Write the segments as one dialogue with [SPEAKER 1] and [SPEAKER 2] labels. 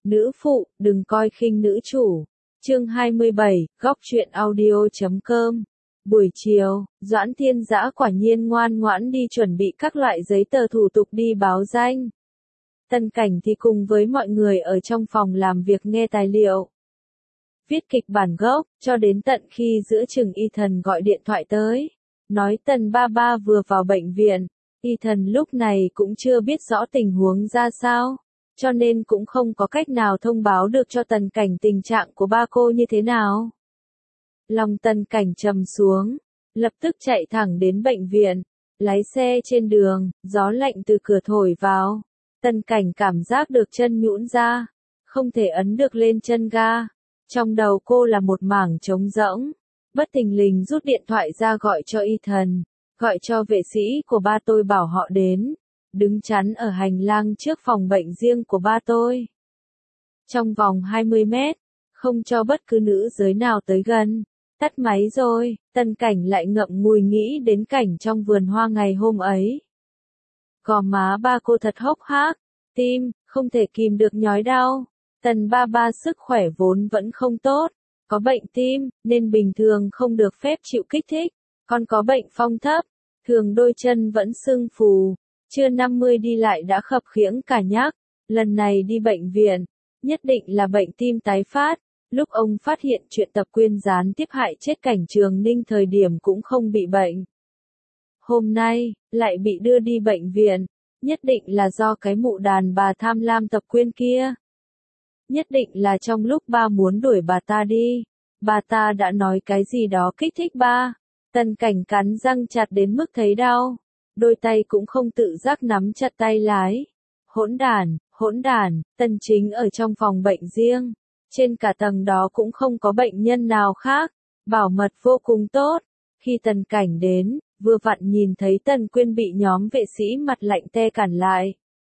[SPEAKER 1] Nữ phụ, đừng coi khinh nữ chủ. Chương 27, góc truyện audio.com. Buổi chiều, Doãn Thiên Dã quả nhiên ngoan ngoãn đi chuẩn bị các loại giấy tờ thủ tục đi báo danh. Tân Cảnh thì cùng với mọi người ở trong phòng làm việc nghe tài liệu, viết kịch bản gốc, cho đến tận khi giữa chừng Y Thần gọi điện thoại tới, nói Tần ba ba vừa vào bệnh viện. Y Thần lúc này cũng chưa biết rõ tình huống ra sao, cho nên cũng không có cách nào thông báo được cho Tần Cảnh tình trạng của ba cô như thế nào. Lòng Tần Cảnh trầm xuống, lập tức chạy thẳng đến bệnh viện, lái xe trên đường, gió lạnh từ cửa thổi vào. Tần Cảnh cảm giác được chân nhũn ra, không thể ấn được lên chân ga. Trong đầu cô là một mảng trống rỗng, bất thình lình rút điện thoại ra gọi cho Y Thần, gọi cho vệ sĩ của ba tôi bảo họ đến, đứng chắn ở hành lang trước phòng bệnh riêng của ba tôi. Trong vòng 20 mét, không cho bất cứ nữ giới nào tới gần. Tắt máy rồi, Tần Cảnh lại ngậm ngùi nghĩ đến cảnh trong vườn hoa ngày hôm ấy. Gò má ba cô thật hốc hác, tim, không thể kìm được nhói đau. Tần ba ba sức khỏe vốn vẫn không tốt, có bệnh tim, nên bình thường không được phép chịu kích thích, còn có bệnh phong thấp, thường đôi chân vẫn sưng phù, chưa 50 đi lại đã khập khiễng cả nhắc, lần này đi bệnh viện, nhất định là bệnh tim tái phát. Lúc ông phát hiện chuyện Tập Quyên gián tiếp hại chết Cảnh Trường Ninh thời điểm cũng không bị bệnh. Hôm nay, lại bị đưa đi bệnh viện, nhất định là do cái mụ đàn bà tham lam Tập Quyên kia. Nhất định là trong lúc ba muốn đuổi bà ta đi, bà ta đã nói cái gì đó kích thích ba. Tần Cảnh cắn răng chặt đến mức thấy đau, đôi tay cũng không tự giác nắm chặt tay lái. Hỗn đản, Tần Chính ở trong phòng bệnh riêng, trên cả tầng đó cũng không có bệnh nhân nào khác, bảo mật vô cùng tốt. Khi Tần Cảnh đến, vừa vặn nhìn thấy Tần Quyên bị nhóm vệ sĩ mặt lạnh te cản lại.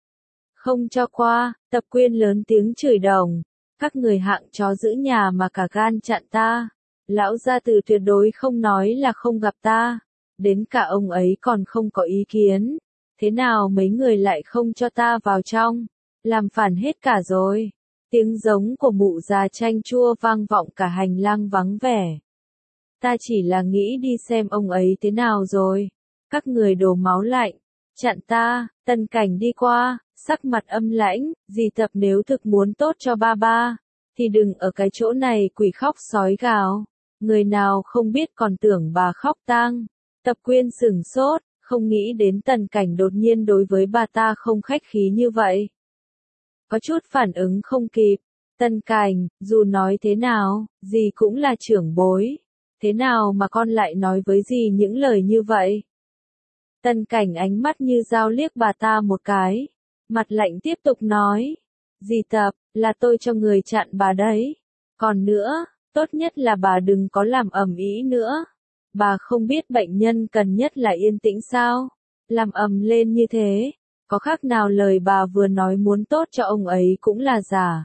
[SPEAKER 1] Không cho qua, Tập Quyên lớn tiếng chửi đồng, các người hạng chó giữ nhà mà cả gan chặn ta. Lão gia tử tuyệt đối không nói là không gặp ta, đến cả ông ấy còn không có ý kiến. Thế nào mấy người lại không cho ta vào trong, làm phản hết cả rồi. Tiếng giống của mụ già chanh chua vang vọng cả hành lang vắng vẻ. Ta chỉ là nghĩ đi xem ông ấy thế nào rồi. Các người đổ máu lạnh, chặn ta. Tần Cảnh đi qua, sắc mặt âm lãnh, dì Tập nếu thực muốn tốt cho ba ba, thì đừng ở cái chỗ này quỷ khóc sói gào. Người nào không biết còn tưởng bà khóc tang. Tập Quyên sửng sốt, không nghĩ đến Tần Cảnh đột nhiên đối với bà ta không khách khí như vậy. Có chút phản ứng không kịp. Tần Cảnh, dù nói thế nào, dì cũng là trưởng bối. Thế nào mà con lại nói với dì những lời như vậy? Tần Cảnh ánh mắt như dao liếc bà ta một cái. Mặt lạnh tiếp tục nói. Dì Tập, là tôi cho người chặn bà đấy. Còn nữa, tốt nhất là bà đừng có làm ầm ĩ nữa. Bà không biết bệnh nhân cần nhất là yên tĩnh sao? Làm ầm lên như thế, có khác nào lời bà vừa nói muốn tốt cho ông ấy cũng là giả.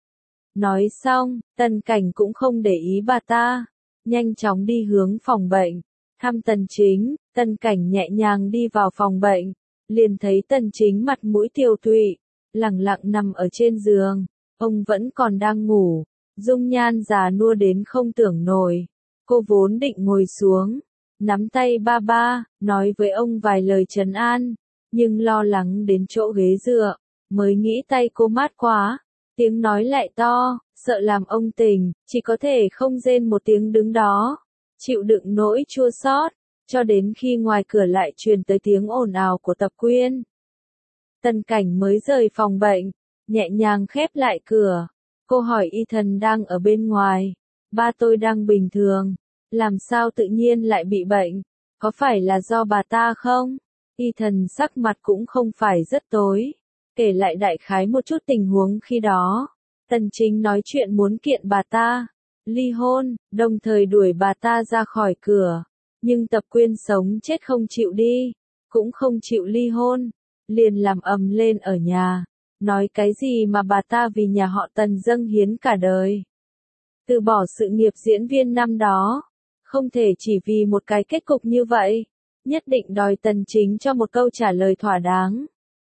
[SPEAKER 1] Nói xong, Tần Cảnh cũng không để ý bà ta, nhanh chóng đi hướng phòng bệnh, thăm Tần Chính. Tần Cảnh nhẹ nhàng đi vào phòng bệnh, liền thấy Tần Chính mặt mũi tiều tụy, lẳng lặng nằm ở trên giường, ông vẫn còn đang ngủ, dung nhan già nua đến không tưởng nổi. Cô vốn định ngồi xuống, nắm tay ba ba, nói với ông vài lời trấn an, nhưng lo lắng đến chỗ ghế dựa, mới nghĩ tay cô mát quá, tiếng nói lại to, sợ làm ông tỉnh, chỉ có thể không rên một tiếng đứng đó, chịu đựng nỗi chua xót, cho đến khi ngoài cửa lại truyền tới tiếng ồn ào của Tập Quyên. Tần Cảnh mới rời phòng bệnh, nhẹ nhàng khép lại cửa. Cô hỏi Y Thần đang ở bên ngoài. Ba tôi đang bình thường, làm sao tự nhiên lại bị bệnh? Có phải là do bà ta không? Y Thần sắc mặt cũng không phải rất tối, kể lại đại khái một chút tình huống khi đó. Tần Chính nói chuyện muốn kiện bà ta ly hôn, đồng thời đuổi bà ta ra khỏi cửa. Nhưng Tập Quyên sống chết không chịu đi, cũng không chịu ly hôn, liền làm ầm lên ở nhà, nói cái gì mà bà ta vì nhà họ Tần dâng hiến cả đời. Từ bỏ sự nghiệp diễn viên năm đó, không thể chỉ vì một cái kết cục như vậy, nhất định đòi Tần Chính cho một câu trả lời thỏa đáng.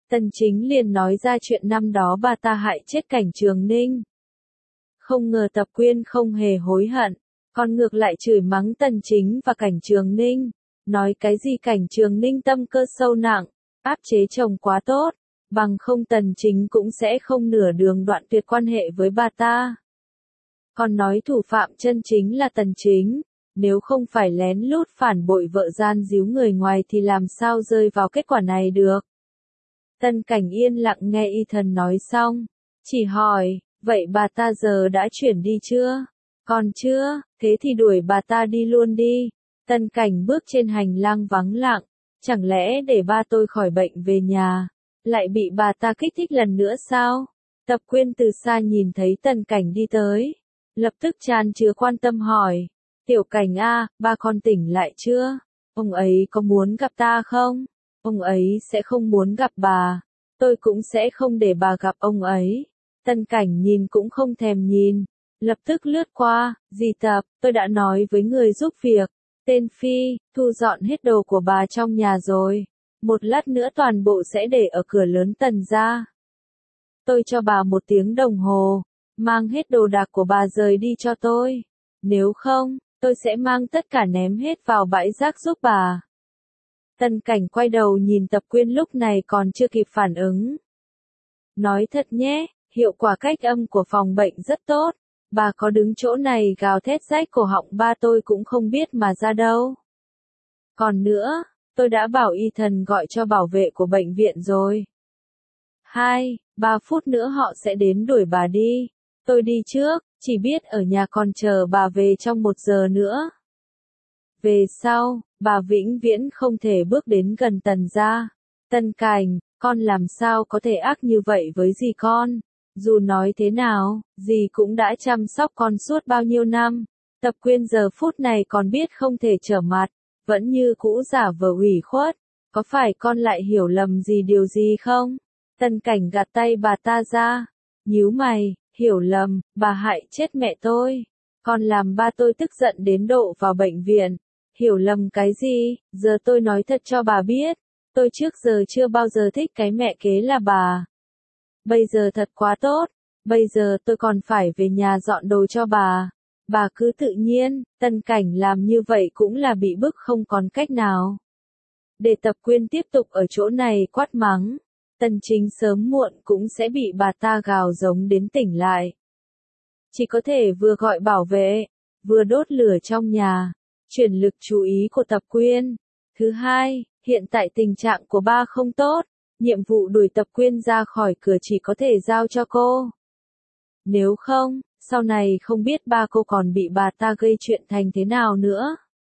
[SPEAKER 1] Tần Chính liền nói ra chuyện năm đó bà ta hại chết Cảnh Trường Ninh. Không ngờ Tập Quyên không hề hối hận, còn ngược lại chửi mắng Tần Chính và Cảnh Trường Ninh, nói cái gì Cảnh Trường Ninh tâm cơ sâu nặng, áp chế chồng quá tốt, bằng không Tần Chính cũng sẽ không nửa đường đoạn tuyệt quan hệ với bà ta. Còn nói thủ phạm chân chính là Tần Chính, nếu không phải lén lút phản bội vợ gian díu người ngoài thì làm sao rơi vào kết quả này được. Tân Cảnh yên lặng nghe Y Thần nói xong, chỉ hỏi, vậy bà ta giờ đã chuyển đi chưa? Còn chưa, thế thì đuổi bà ta đi luôn đi. Tân Cảnh bước trên hành lang vắng lặng, chẳng lẽ để ba tôi khỏi bệnh về nhà, lại bị bà ta kích thích lần nữa sao? Tập Quyên từ xa nhìn thấy Tân Cảnh đi tới, lập tức tràn chứa quan tâm hỏi, Tiểu Cảnh a, ba con tỉnh lại chưa? Ông ấy có muốn gặp ta không? Ông ấy sẽ không muốn gặp bà, tôi cũng sẽ không để bà gặp ông ấy. Tân Cảnh nhìn cũng không thèm nhìn, lập tức lướt qua, dì Tập, tôi đã nói với người giúp việc, tên Phi, thu dọn hết đồ của bà trong nhà rồi, một lát nữa toàn bộ sẽ để ở cửa lớn Tần gia. Tôi cho bà 1 tiếng đồng hồ, mang hết đồ đạc của bà rời đi cho tôi, nếu không, tôi sẽ mang tất cả ném hết vào bãi rác giúp bà. Tân Cảnh quay đầu nhìn Tập Quyên lúc này còn chưa kịp phản ứng. Nói thật nhé, hiệu quả cách âm của phòng bệnh rất tốt, bà có đứng chỗ này gào thét rách cổ họng ba tôi cũng không biết mà ra đâu. Còn nữa, tôi đã bảo Y Thần gọi cho bảo vệ của bệnh viện rồi. 2-3 phút nữa họ sẽ đến đuổi bà đi. Tôi đi trước, chỉ biết ở nhà còn chờ bà về trong 1 giờ nữa. Về sau, bà vĩnh viễn không thể bước đến gần Tần gia. Tân Cảnh, con làm sao có thể ác như vậy với dì con? Dù nói thế nào, dì cũng đã chăm sóc con suốt bao nhiêu năm. Tập Quyên giờ phút này còn biết không thể trở mặt, vẫn như cũ giả vờ ủy khuất. Có phải con lại hiểu lầm gì điều gì không? Tân Cảnh gạt tay bà ta ra, nhíu mày, hiểu lầm, bà hại chết mẹ tôi. Con làm ba tôi tức giận đến độ vào bệnh viện. Hiểu lầm cái gì, giờ tôi nói thật cho bà biết. Tôi trước giờ chưa bao giờ thích cái mẹ kế là bà. Bây giờ thật quá tốt, bây giờ tôi còn phải về nhà dọn đồ cho bà. Bà cứ tự nhiên, Tân Cảnh làm như vậy cũng là bị bức không còn cách nào. Để Tập Quyên tiếp tục ở chỗ này quát mắng, Tần Chính sớm muộn cũng sẽ bị bà ta gào giống đến tỉnh lại. Chỉ có thể vừa gọi bảo vệ, vừa đốt lửa trong nhà, chuyển lực chú ý của Tập Quyên. Thứ hai, hiện tại tình trạng của ba không tốt, nhiệm vụ đuổi Tập Quyên ra khỏi cửa chỉ có thể giao cho cô. Nếu không, sau này không biết ba cô còn bị bà ta gây chuyện thành thế nào nữa.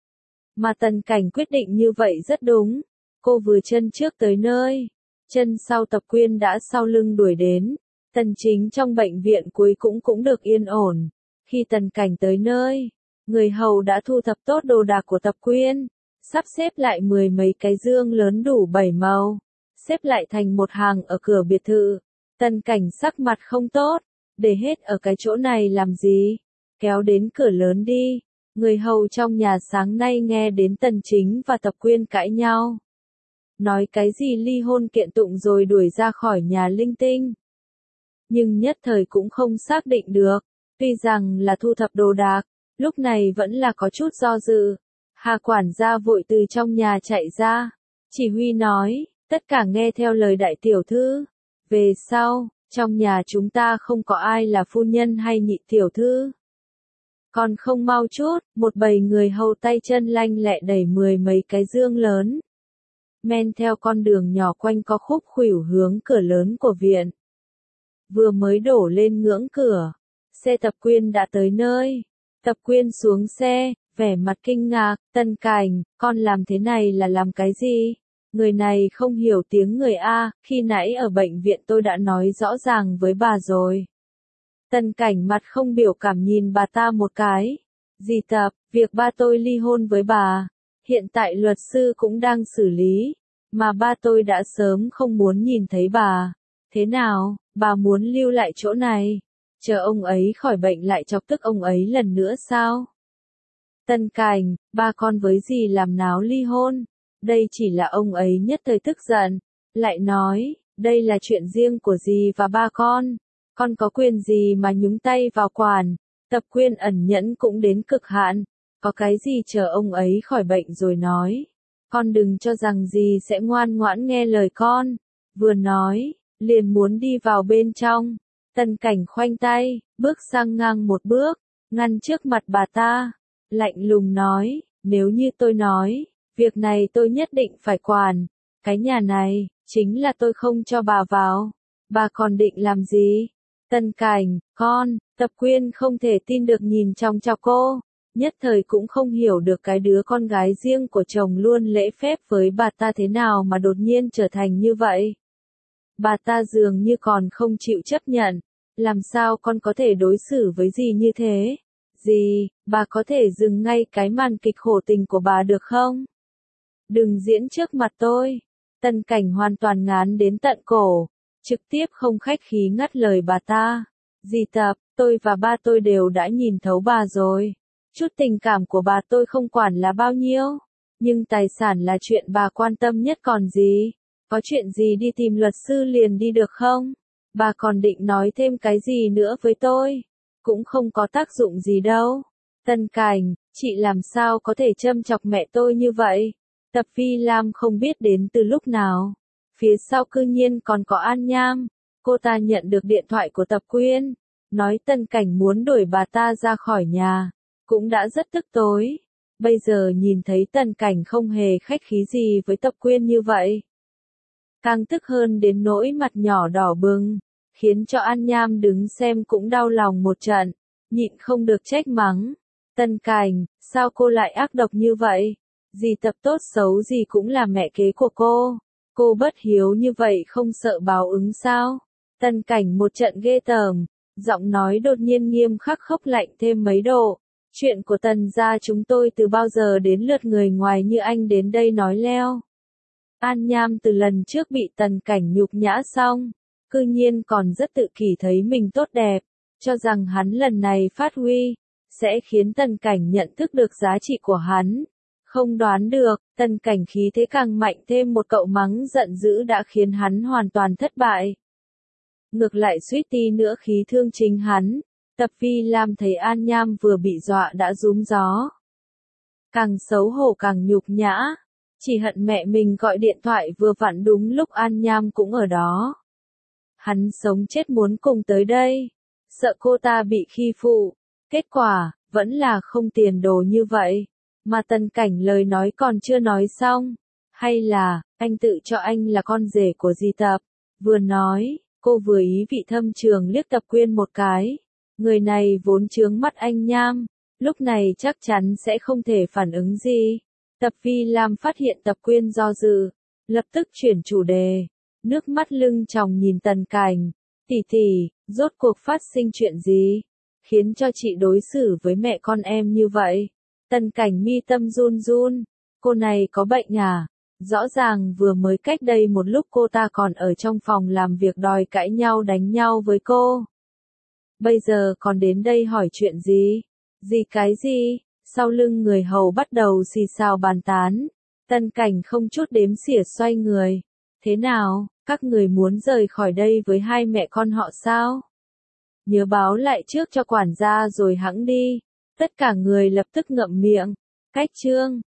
[SPEAKER 1] Mà Tần Cảnh quyết định như vậy rất đúng. Cô vừa chân trước tới nơi, chân sau Tập Quyên đã sau lưng đuổi đến. Tần Chính trong bệnh viện cuối cũng được yên ổn. Khi Tần Cảnh tới nơi, người hầu đã thu thập tốt đồ đạc của Tập Quyên, sắp xếp lại 10 mấy cái dương lớn đủ 7 màu, xếp lại thành một hàng ở cửa biệt thự. Tần Cảnh sắc mặt không tốt, để hết ở cái chỗ này làm gì, kéo đến cửa lớn đi. Người hầu trong nhà sáng nay nghe đến Tần Chính và Tập Quyên cãi nhau. Nói cái gì ly hôn kiện tụng rồi đuổi ra khỏi nhà linh tinh. Nhưng nhất thời cũng không xác định được, tuy rằng là thu thập đồ đạc, lúc này vẫn là có chút do dự. Hà quản gia vội từ trong nhà chạy ra, chỉ huy nói, tất cả nghe theo lời đại tiểu thư. Về sau, trong nhà chúng ta không có ai là phu nhân hay nhị tiểu thư. Còn không mau chút, một bầy người hầu tay chân lanh lẹ đẩy 10 mấy cái dương lớn. Men theo con đường nhỏ quanh co khúc khuỷu hướng cửa lớn của viện. Vừa mới đổ lên ngưỡng cửa, xe Tập Quyên đã tới nơi. Tập Quyên xuống xe, vẻ mặt kinh ngạc, Tân Cảnh, con làm thế này là làm cái gì? Người này không hiểu tiếng người A, khi nãy ở bệnh viện tôi đã nói rõ ràng với bà rồi. Tân Cảnh mặt không biểu cảm nhìn bà ta một cái. Dì Tập, việc ba tôi ly hôn với bà, hiện tại luật sư cũng đang xử lý, mà ba tôi đã sớm không muốn nhìn thấy bà. Thế nào, bà muốn lưu lại chỗ này, chờ ông ấy khỏi bệnh lại chọc tức ông ấy lần nữa sao? Tân Cảnh, ba con với dì làm náo ly hôn, đây chỉ là ông ấy nhất thời tức giận, lại nói, Đây là chuyện riêng của dì và ba con có quyền gì mà nhúng tay vào quản. Tập Quyên ẩn nhẫn cũng đến cực hạn, có cái gì chờ ông ấy khỏi bệnh rồi nói. Con đừng cho rằng dì sẽ ngoan ngoãn nghe lời con. Vừa nói, liền muốn đi vào bên trong. Tần Cảnh khoanh tay, bước sang ngang một bước, ngăn trước mặt bà ta. Lạnh lùng nói, nếu như tôi nói, việc này tôi nhất định phải quản. Cái nhà này, chính là tôi không cho bà vào. Bà còn định làm gì? Tần Cảnh, Tập Quyên không thể tin được nhìn trong chọc cô. Nhất thời cũng không hiểu được cái đứa con gái riêng của chồng luôn lễ phép với bà ta thế nào mà đột nhiên trở thành như vậy. Bà ta dường như còn không chịu chấp nhận. Làm sao con có thể đối xử với dì như thế? Dì, bà có thể dừng ngay cái màn kịch khổ tình của bà được không? Đừng diễn trước mặt tôi. Tần Cảnh hoàn toàn ngán đến tận cổ, trực tiếp không khách khí ngắt lời bà ta. Dì Tập, tôi và ba tôi đều đã nhìn thấu bà rồi. Chút tình cảm của bà tôi không quản là bao nhiêu, nhưng tài sản là chuyện bà quan tâm nhất còn gì. Có chuyện gì đi tìm luật sư liền đi được không? Bà còn định nói thêm cái gì nữa với tôi? Cũng không có tác dụng gì đâu. Tần Cảnh, chị làm sao có thể châm chọc mẹ tôi như vậy? Tập Vi Lam không biết đến từ lúc nào. Phía sau cư nhiên còn có An Nham. Cô ta nhận được điện thoại của Tập Quyên, nói Tần Cảnh muốn đuổi bà ta ra khỏi nhà. Cũng đã rất tức tối. Bây giờ nhìn thấy Tần Cảnh không hề khách khí gì với Tập Quyên như vậy. Càng tức hơn đến nỗi mặt nhỏ đỏ bừng, khiến cho An Nham đứng xem cũng đau lòng một trận, nhịn không được trách mắng. Tần Cảnh, sao cô lại ác độc như vậy? Dì Tập tốt xấu gì cũng là mẹ kế của cô. Cô bất hiếu như vậy không sợ báo ứng sao? Tần Cảnh một trận ghê tởm, giọng nói đột nhiên nghiêm khắc khốc lạnh thêm mấy độ. Chuyện của Tần gia chúng tôi từ bao giờ đến lượt người ngoài như anh đến đây nói leo. An Nham từ lần trước bị Tần Cảnh nhục nhã xong, cư nhiên còn rất tự kỷ thấy mình tốt đẹp, cho rằng hắn lần này phát huy, sẽ khiến Tần Cảnh nhận thức được giá trị của hắn. Không đoán được, Tần Cảnh khí thế càng mạnh thêm một cậu mắng giận dữ đã khiến hắn hoàn toàn thất bại. Ngược lại suýt tí nữa khí thương chính hắn. Tập Vi Lam thấy An Nham vừa bị dọa đã rúm gió. Càng xấu hổ càng nhục nhã. Chỉ hận mẹ mình gọi điện thoại vừa vặn đúng lúc An Nham cũng ở đó. Hắn sống chết muốn cùng tới đây. Sợ cô ta bị khi phụ. Kết quả, vẫn là không tiền đồ như vậy. Mà Tần Cảnh lời nói còn chưa nói xong. Hay là, anh tự cho anh là con rể của dì Tập. Vừa nói, cô vừa ý vị thâm trường liếc Tập Quyên một cái. Người này vốn chướng mắt anh Nham, lúc này chắc chắn sẽ không thể phản ứng gì. Tập Vi Lam phát hiện Tập Quyên do dự, lập tức chuyển chủ đề, nước mắt lưng tròng nhìn Tần Cảnh. Tỷ tỷ, rốt cuộc phát sinh chuyện gì? Khiến cho chị đối xử với mẹ con em như vậy. Tần Cảnh mi tâm run run, cô này có bệnh à? Rõ ràng vừa mới cách đây một lúc cô ta còn ở trong phòng làm việc đòi cãi nhau đánh nhau với cô. Bây giờ còn đến đây hỏi chuyện gì? Gì cái gì? Sau lưng người hầu bắt đầu xì xào bàn tán. Tần Cảnh không chút đếm xỉa xoay người. Thế nào, các người muốn rời khỏi đây với hai mẹ con họ sao? Nhớ báo lại trước cho quản gia rồi hẵng đi. Tất cả người lập tức ngậm miệng. Cách chương